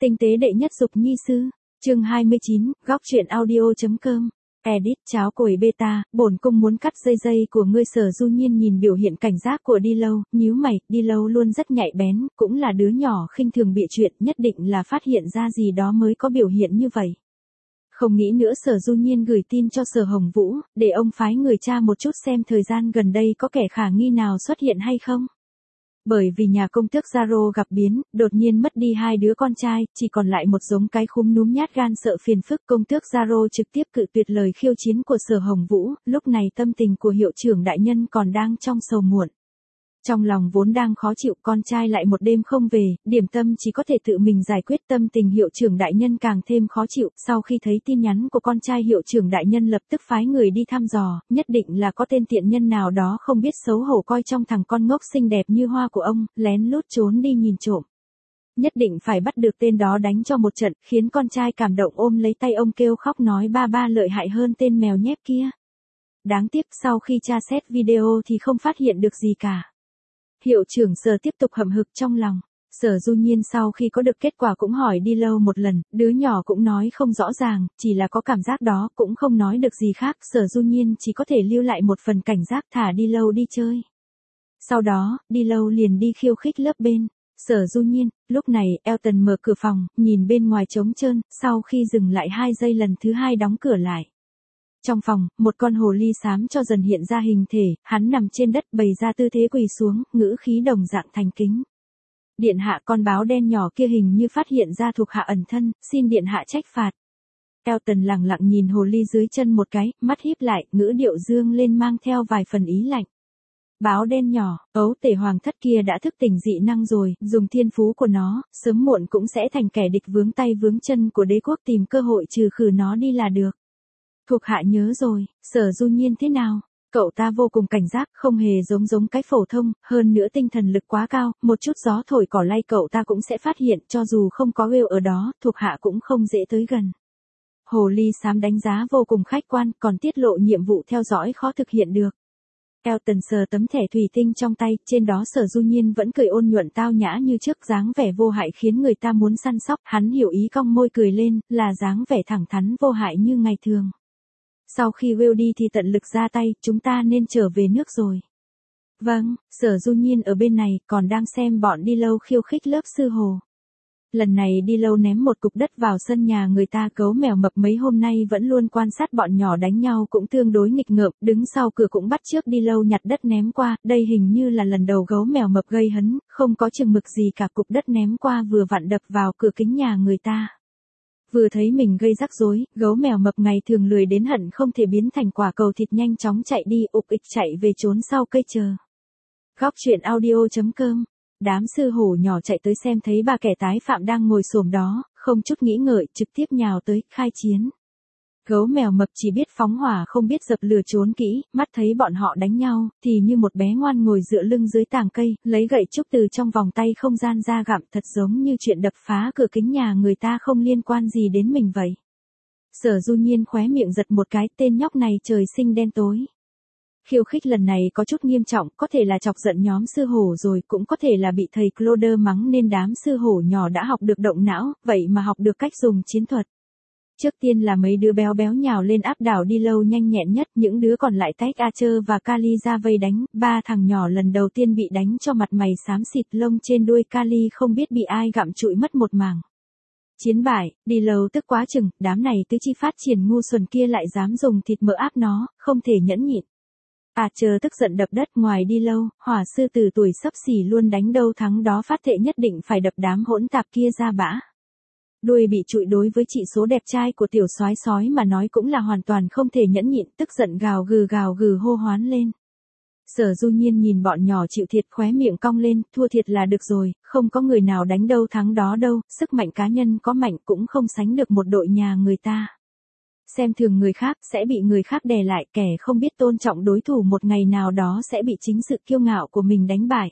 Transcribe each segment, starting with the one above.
Tinh tế đệ nhất dục nhi sư, chương 29, góc truyện audio.com. Edit cháo cồi beta, bổn cung muốn cắt dây của ngươi. Sở Du Nhiên nhìn biểu hiện cảnh giác của Đi Lâu, nhíu mày. Đi Lâu luôn rất nhạy bén, cũng là đứa nhỏ khinh thường bịa chuyện, nhất định là phát hiện ra gì đó mới có biểu hiện như vậy. Không nghĩ nữa, Sở Du Nhiên gửi tin cho Sở Hồng Vũ, để ông phái người tra một chút xem thời gian gần đây có kẻ khả nghi nào xuất hiện hay không. Bởi vì nhà công tước Zaro gặp biến, đột nhiên mất đi hai đứa con trai, chỉ còn lại một giống cái khúm núm nhát gan sợ phiền phức. Công tước Zaro trực tiếp cự tuyệt lời khiêu chiến của Sở Hồng Vũ, lúc này tâm tình của hiệu trưởng đại nhân còn đang trong sầu muộn. Trong lòng vốn đang khó chịu, con trai lại một đêm không về, điểm tâm chỉ có thể tự mình giải quyết. Tâm tình hiệu trưởng đại nhân càng thêm khó chịu, sau khi thấy tin nhắn của con trai hiệu trưởng đại nhân lập tức phái người đi thăm dò, nhất định là có tên tiện nhân nào đó không biết xấu hổ coi trong thằng con ngốc xinh đẹp như hoa của ông, lén lút trốn đi nhìn trộm. Nhất định phải bắt được tên đó đánh cho một trận, khiến con trai cảm động ôm lấy tay ông kêu khóc nói ba lợi hại hơn tên mèo nhép kia. Đáng tiếc sau khi tra xét video thì không phát hiện được gì cả. Hiệu trưởng Sở tiếp tục hậm hực trong lòng. Sở Du Nhiên sau khi có được kết quả cũng hỏi Đi Lâu một lần, đứa nhỏ cũng nói không rõ ràng, chỉ là có cảm giác đó, cũng không nói được gì khác. Sở Du Nhiên chỉ có thể lưu lại một phần cảnh giác thả Đi Lâu đi chơi. Sau đó, Đi Lâu liền đi khiêu khích lớp bên. Sở Du Nhiên, lúc này Elton mở cửa phòng, nhìn bên ngoài trống trơn, sau khi dừng lại 2 giây lần thứ 2 đóng cửa lại. Trong phòng, một con hồ ly xám cho dần hiện ra hình thể, hắn nằm trên đất bày ra tư thế quỳ xuống, ngữ khí đồng dạng thành kính. Điện hạ, con báo đen nhỏ kia hình như phát hiện ra thuộc hạ ẩn thân, xin điện hạ trách phạt. Elton lặng lặng nhìn hồ ly dưới chân một cái, mắt híp lại, ngữ điệu dương lên mang theo vài phần ý lạnh. Báo đen nhỏ, ấu tể hoàng thất kia đã thức tỉnh dị năng rồi, dùng thiên phú của nó, sớm muộn cũng sẽ thành kẻ địch vướng tay vướng chân của đế quốc, tìm cơ hội trừ khử nó đi là được. Thuộc hạ nhớ rồi. Sở Du Nhiên thế nào? Cậu ta vô cùng cảnh giác, không hề giống cái phổ thông, hơn nữa tinh thần lực quá cao, một chút gió thổi cỏ lay cậu ta cũng sẽ phát hiện, cho dù không có Will ở đó, thuộc hạ cũng không dễ tới gần. Hồ ly xám đánh giá vô cùng khách quan, còn tiết lộ nhiệm vụ theo dõi khó thực hiện được. Elton sờ tấm thẻ thủy tinh trong tay, trên đó Sở Du Nhiên vẫn cười ôn nhuận tao nhã như trước, dáng vẻ vô hại khiến người ta muốn săn sóc. Hắn hiểu ý, cong môi cười lên, là dáng vẻ thẳng thắn vô hại như ngày thường. Sau khi Will đi thì tận lực ra tay, chúng ta nên trở về nước rồi. Vâng. Sở Du Nhiên ở bên này còn đang xem bọn Đi Lâu khiêu khích lớp sư hồ. Lần này Đi Lâu ném một cục đất vào sân nhà người ta. Gấu mèo mập mấy hôm nay vẫn luôn quan sát bọn nhỏ đánh nhau cũng tương đối nghịch ngợm, đứng sau cửa cũng bắt chước Đi Lâu nhặt đất ném qua. Đây hình như là lần đầu gấu mèo mập gây hấn, không có chừng mực gì cả, cục đất ném qua vừa vặn đập vào cửa kính nhà người ta. Vừa thấy mình gây rắc rối, gấu mèo mập ngày thường lười đến hận không thể biến thành quả cầu thịt nhanh chóng chạy đi, ục ịch chạy về trốn sau cây chờ. Góc truyện audio.com. Đám sư hổ nhỏ chạy tới xem thấy ba kẻ tái phạm đang ngồi xổm đó, không chút nghĩ ngợi, trực tiếp nhào tới, khai chiến. Gấu mèo mập chỉ biết phóng hỏa không biết dập lửa trốn kỹ, mắt thấy bọn họ đánh nhau, thì như một bé ngoan ngồi dựa lưng dưới tàng cây, lấy gậy trúc từ trong vòng tay không gian ra gặm, thật giống như chuyện đập phá cửa kính nhà người ta không liên quan gì đến mình vậy. Sở Du Nhiên khóe miệng giật một cái, tên nhóc này trời sinh đen tối. Khiêu khích lần này có chút nghiêm trọng, có thể là chọc giận nhóm sư hổ rồi, cũng có thể là bị thầy Cloder mắng nên đám sư hổ nhỏ đã học được động não, vậy mà học được cách dùng chiến thuật. Trước tiên là mấy đứa béo nhào lên áp đảo Đi Lâu nhanh nhẹn nhất, những đứa còn lại tách Archer và Kali ra vây đánh, ba thằng nhỏ lần đầu tiên bị đánh cho mặt mày xám xịt, lông trên đuôi Kali không biết bị ai gặm trụi mất một mảng. Chiến bại, Đi Lâu tức quá chừng, đám này tứ chi phát triển ngu xuẩn kia lại dám dùng thịt mỡ áp nó, không thể nhẫn nhịn. Archer tức giận đập đất, ngoài Đi Lâu, hỏa sư tử tuổi xấp xỉ luôn đánh đâu thắng đó phát thệ nhất định phải đập đám hỗn tạp kia ra bã. Đuôi bị trụi đối với trị số đẹp trai của tiểu soái sói mà nói cũng là hoàn toàn không thể nhẫn nhịn, tức giận gào gừ hô hoán lên. Sở Du Nhiên nhìn bọn nhỏ chịu thiệt khóe miệng cong lên, thua thiệt là được rồi, không có người nào đánh đâu thắng đó đâu, sức mạnh cá nhân có mạnh cũng không sánh được một đội nhà người ta. Xem thường người khác sẽ bị người khác đè lại, kẻ không biết tôn trọng đối thủ một ngày nào đó sẽ bị chính sự kiêu ngạo của mình đánh bại.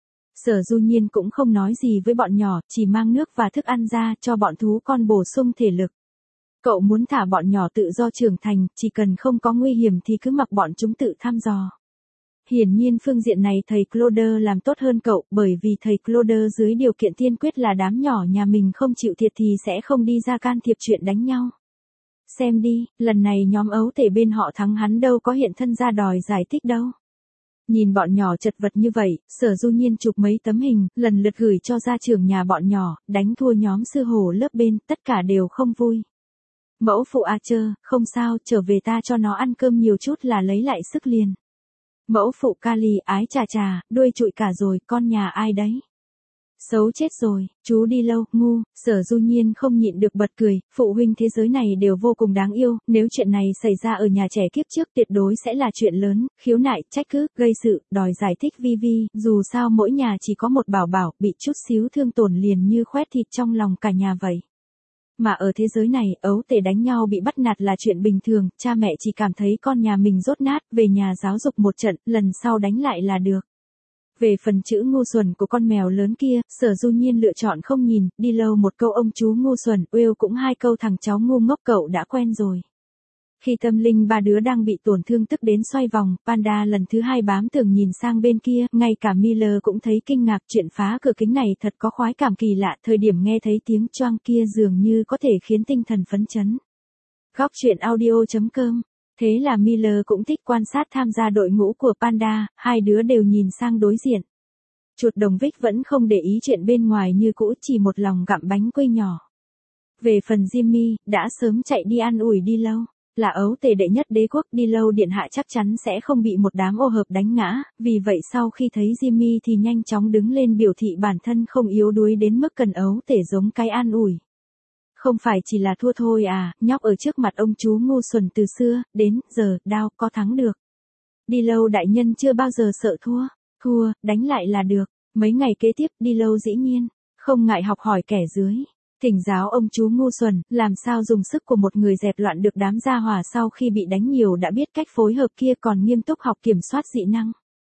Sở Du Nhiên cũng không nói gì với bọn nhỏ, chỉ mang nước và thức ăn ra cho bọn thú con bổ sung thể lực. Cậu muốn thả bọn nhỏ tự do trưởng thành, chỉ cần không có nguy hiểm thì cứ mặc bọn chúng tự thăm dò. hiển nhiên phương diện này thầy Claude làm tốt hơn cậu, bởi vì thầy Claude dưới điều kiện tiên quyết là đám nhỏ nhà mình không chịu thiệt thì sẽ không đi ra can thiệp chuyện đánh nhau. Xem đi, lần này nhóm ấu tể bên họ thắng hắn đâu có hiện thân ra đòi giải thích đâu. Nhìn bọn nhỏ chật vật như vậy, Sở Du Nhiên chụp mấy tấm hình, lần lượt gửi cho gia trưởng nhà bọn nhỏ, đánh thua nhóm sư hổ lớp bên, tất cả đều không vui. Mẫu phụ không sao, trở về ta cho nó ăn cơm nhiều chút là lấy lại sức liền. Mẫu phụ Kali, ái chà, đuôi trụi cả rồi, con nhà ai đấy? Xấu chết rồi, chú đi lâu, ngu. Sở Du Nhiên không nhịn được bật cười, phụ huynh thế giới này đều vô cùng đáng yêu, nếu chuyện này xảy ra ở nhà trẻ kiếp trước tuyệt đối sẽ là chuyện lớn, khiếu nại, trách cứ, gây sự, đòi giải thích vi, dù sao mỗi nhà chỉ có một bảo bảo, bị chút xíu thương tổn liền như khoét thịt trong lòng cả nhà vậy. Mà ở thế giới này, ấu tể đánh nhau bị bắt nạt là chuyện bình thường, cha mẹ chỉ cảm thấy con nhà mình dốt nát, về nhà giáo dục một trận, lần sau đánh lại là được. Về phần chữ ngu xuẩn của con mèo lớn kia, Sở Du Nhiên lựa chọn không nhìn, đi lâu một câu ông chú ngu xuẩn, Will cũng hai câu thằng cháu ngu ngốc cậu đã quen rồi. Khi tâm linh ba đứa đang bị tổn thương tức đến xoay vòng, Panda lần thứ hai bám tường nhìn sang bên kia, ngay cả Miller cũng thấy kinh ngạc, chuyện phá cửa kính này thật có khoái cảm kỳ lạ, thời điểm nghe thấy tiếng choang kia dường như có thể khiến tinh thần phấn chấn. Góc truyện audio.com. Thế là Miller cũng thích quan sát tham gia đội ngũ của Panda, hai đứa đều nhìn sang đối diện. Chuột đồng Vic vẫn không để ý chuyện bên ngoài như cũ, chỉ một lòng gặm bánh quy nhỏ. Về phần Jimmy, đã sớm chạy đi an ủi đi lâu. Là ấu tể đệ nhất đế quốc, đi lâu điện hạ chắc chắn sẽ không bị một đám ô hợp đánh ngã, vì vậy sau khi thấy Jimmy thì nhanh chóng đứng lên biểu thị bản thân không yếu đuối đến mức cần ấu tể giống cái an ủi. Không phải chỉ là thua thôi à, nhóc ở trước mặt ông chú ngu xuẩn từ xưa, đến giờ, đao, có thắng được. Đi lâu đại nhân chưa bao giờ sợ thua, đánh lại là được. Mấy ngày kế tiếp, đi lâu dĩ nhiên, không ngại học hỏi kẻ dưới. Thỉnh giáo ông chú ngu xuẩn, làm sao dùng sức của một người dẹp loạn được đám gia hỏa sau khi bị đánh nhiều đã biết cách phối hợp kia còn nghiêm túc học kiểm soát dị năng.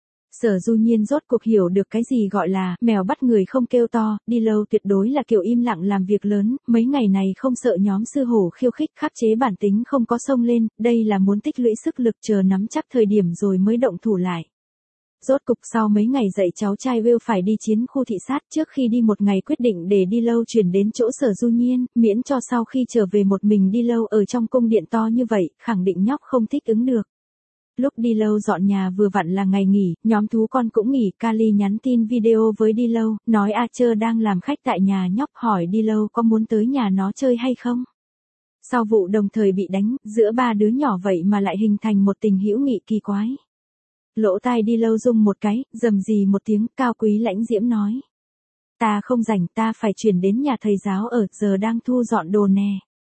Sở Du Nhiên rốt cuộc hiểu được cái gì gọi là mèo bắt người không kêu to, đi lâu tuyệt đối là kiểu im lặng làm việc lớn, mấy ngày này không sợ nhóm sư hổ khiêu khích, khắc chế bản tính không có xông lên, đây là muốn tích lũy sức lực chờ nắm chắc thời điểm rồi mới động thủ lại. Rốt cục sau mấy ngày dạy cháu trai Will phải đi chiến khu thị sát, trước khi đi một ngày quyết định để đi lâu chuyển đến chỗ Sở Du Nhiên, miễn cho sau khi trở về một mình đi lâu ở trong cung điện to như vậy, khẳng định nhóc không thích ứng được. Lúc đi lâu dọn nhà vừa vặn là ngày nghỉ, nhóm thú con cũng nghỉ, Kali nhắn tin video với đi lâu, nói Archer đang làm khách tại nhà nhóc, hỏi đi lâu có muốn tới nhà nó chơi hay không. Sau vụ đồng thời bị đánh, giữa ba đứa nhỏ vậy mà lại hình thành một tình hữu nghị kỳ quái. Lỗ tai đi lâu rung một cái, rầm rì một tiếng, cao quý lãnh diễm nói. Ta không rảnh, ta phải chuyển đến nhà thầy giáo ở, giờ đang thu dọn đồ nè.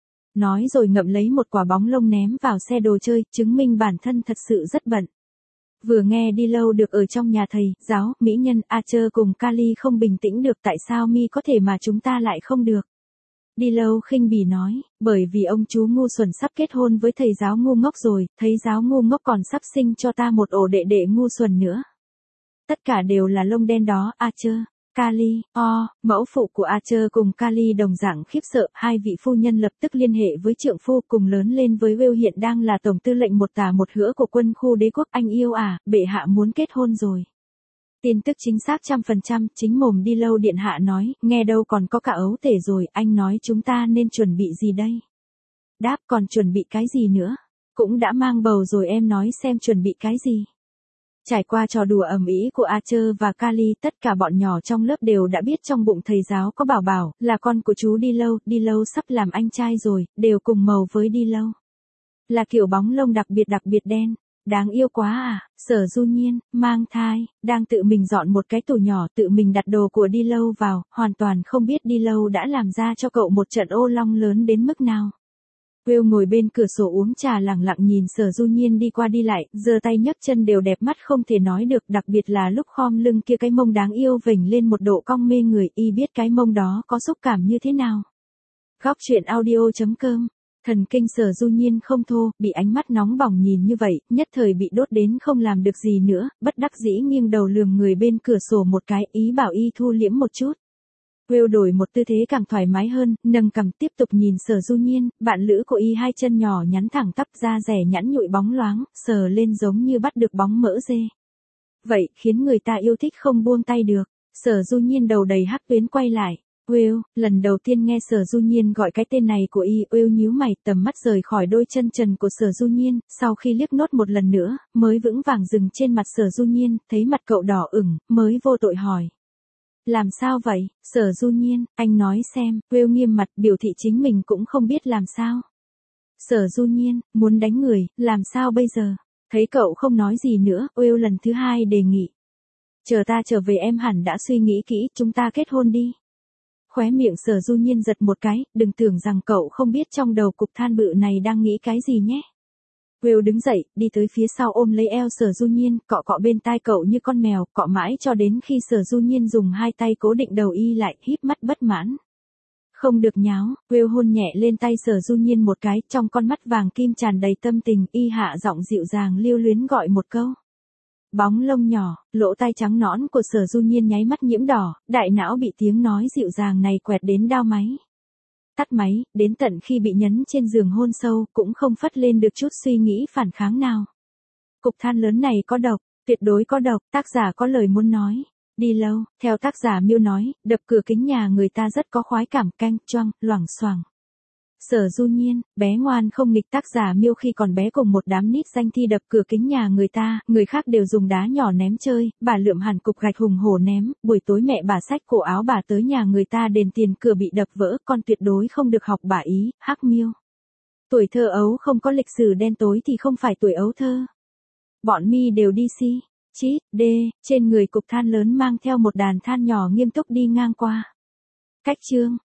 Nói rồi ngậm lấy một quả bóng lông ném vào xe đồ chơi, chứng minh bản thân thật sự rất bận. Vừa nghe đi lâu được ở trong nhà thầy, giáo, mỹ nhân, Archer cùng Kali không bình tĩnh được, tại sao mi có thể mà chúng ta lại không được. Đi lâu khinh bỉ nói, bởi vì ông chú ngu xuẩn sắp kết hôn với thầy giáo ngu ngốc rồi, thầy giáo ngu ngốc còn sắp sinh cho ta một ổ đệ đệ ngu xuẩn nữa. Tất cả đều là lông đen đó, Archer. Kali, mẫu phụ của Archer cùng Kali đồng dạng khiếp sợ, hai vị phu nhân lập tức liên hệ với trượng phu cùng lớn lên với Will hiện đang là tổng tư lệnh một tả một hữu của quân khu đế quốc, anh yêu à, bệ hạ muốn kết hôn rồi. Tin tức chính xác 100%, chính mồm đi lâu điện hạ nói, nghe đâu còn có cả ấu tể rồi, anh nói chúng ta nên chuẩn bị gì đây? Đáp còn chuẩn bị cái gì nữa? Cũng đã mang bầu rồi em nói xem chuẩn bị cái gì? Trải qua trò đùa ầm ĩ của Archer và Kali, tất cả bọn nhỏ trong lớp đều đã biết trong bụng thầy giáo có bảo bảo, là con của chú đi lâu sắp làm anh trai rồi, đều cùng màu với đi lâu. Là kiểu bóng lông đặc biệt đen. Đáng yêu quá à, Sở Du Nhiên, mang thai, đang tự mình dọn một cái tủ nhỏ, tự mình đặt đồ của đi lâu vào, hoàn toàn không biết đi lâu đã làm ra cho cậu một trận ô long lớn đến mức nào. Will ngồi bên cửa sổ uống trà lặng lặng nhìn Sở Du Nhiên đi qua đi lại, giơ tay nhấc chân đều đẹp mắt không thể nói được, đặc biệt là lúc khom lưng kia cái mông đáng yêu vểnh lên một độ cong mê người, y biết cái mông đó có xúc cảm như thế nào. Góc truyện audio.com. Thần kinh Sở Du Nhiên không thô, bị ánh mắt nóng bỏng nhìn như vậy, nhất thời bị đốt đến không làm được gì nữa, bất đắc dĩ nghiêng đầu lườm người bên cửa sổ một cái, ý bảo y thu liễm một chút. Will đổi một tư thế càng thoải mái hơn, nâng cằm tiếp tục nhìn Sở Du Nhiên, bạn lữ của y hai chân nhỏ nhắn thẳng tắp, da rẻ nhẵn nhụi bóng loáng, sờ lên giống như bắt được bóng mỡ dê. Vậy khiến người ta yêu thích không buông tay được. Sở Du Nhiên đầu đầy hắc tuyến quay lại. Will, lần đầu tiên nghe Sở Du Nhiên gọi cái tên này của y, Will nhíu mày, tầm mắt rời khỏi đôi chân trần của Sở Du Nhiên, sau khi liếc nốt một lần nữa, mới vững vàng dừng trên mặt Sở Du Nhiên, thấy mặt cậu đỏ ửng, mới vô tội hỏi. Làm sao vậy, Sở Du Nhiên, anh nói xem. Will nghiêm mặt biểu thị chính mình cũng không biết làm sao. Sở Du Nhiên, muốn đánh người, làm sao bây giờ? Thấy cậu không nói gì nữa, Will lần thứ hai đề nghị. Chờ ta trở về em hẳn đã suy nghĩ kỹ, chúng ta kết hôn đi. Khóe miệng Sở Du Nhiên giật một cái, đừng tưởng rằng cậu không biết trong đầu cục than bự này đang nghĩ cái gì nhé. Will đứng dậy, đi tới phía sau ôm lấy eo Sở Du Nhiên, cọ cọ bên tai cậu như con mèo, cọ mãi cho đến khi Sở Du Nhiên dùng hai tay cố định đầu y lại, híp mắt bất mãn. Không được nháo, Will hôn nhẹ lên tay Sở Du Nhiên một cái, trong con mắt vàng kim tràn đầy tâm tình, y hạ giọng dịu dàng lưu luyến gọi một câu. Bóng lông nhỏ, lỗ tai trắng nõn của Sở Du Nhiên nháy mắt nhiễm đỏ, đại não bị tiếng nói dịu dàng này quẹt đến đau máy. Tắt máy, đến tận khi bị nhấn trên giường hôn sâu, cũng không phất lên được chút suy nghĩ phản kháng nào. Cục than lớn này có độc, tuyệt đối có độc, tác giả có lời muốn nói. Đi lâu, theo tác giả miêu nói, đập cửa kính nhà người ta rất có khoái cảm canh, choang, loảng xoảng. Sở Du Nhiên, bé ngoan không nghịch, tác giả miêu khi còn bé cùng một đám nít danh thi đập cửa kính nhà người ta, người khác đều dùng đá nhỏ ném chơi, bà lượm hẳn cục gạch hùng hổ ném, buổi tối mẹ bà xách cổ áo bà tới nhà người ta đền tiền cửa bị đập vỡ, con tuyệt đối không được học bà ý, hắc miêu. Tuổi thơ ấu không có lịch sử đen tối thì không phải tuổi ấu thơ. Bọn mi đều đi si, chít, đê, trên người cục than lớn mang theo một đàn than nhỏ nghiêm túc đi ngang qua. Cách chương.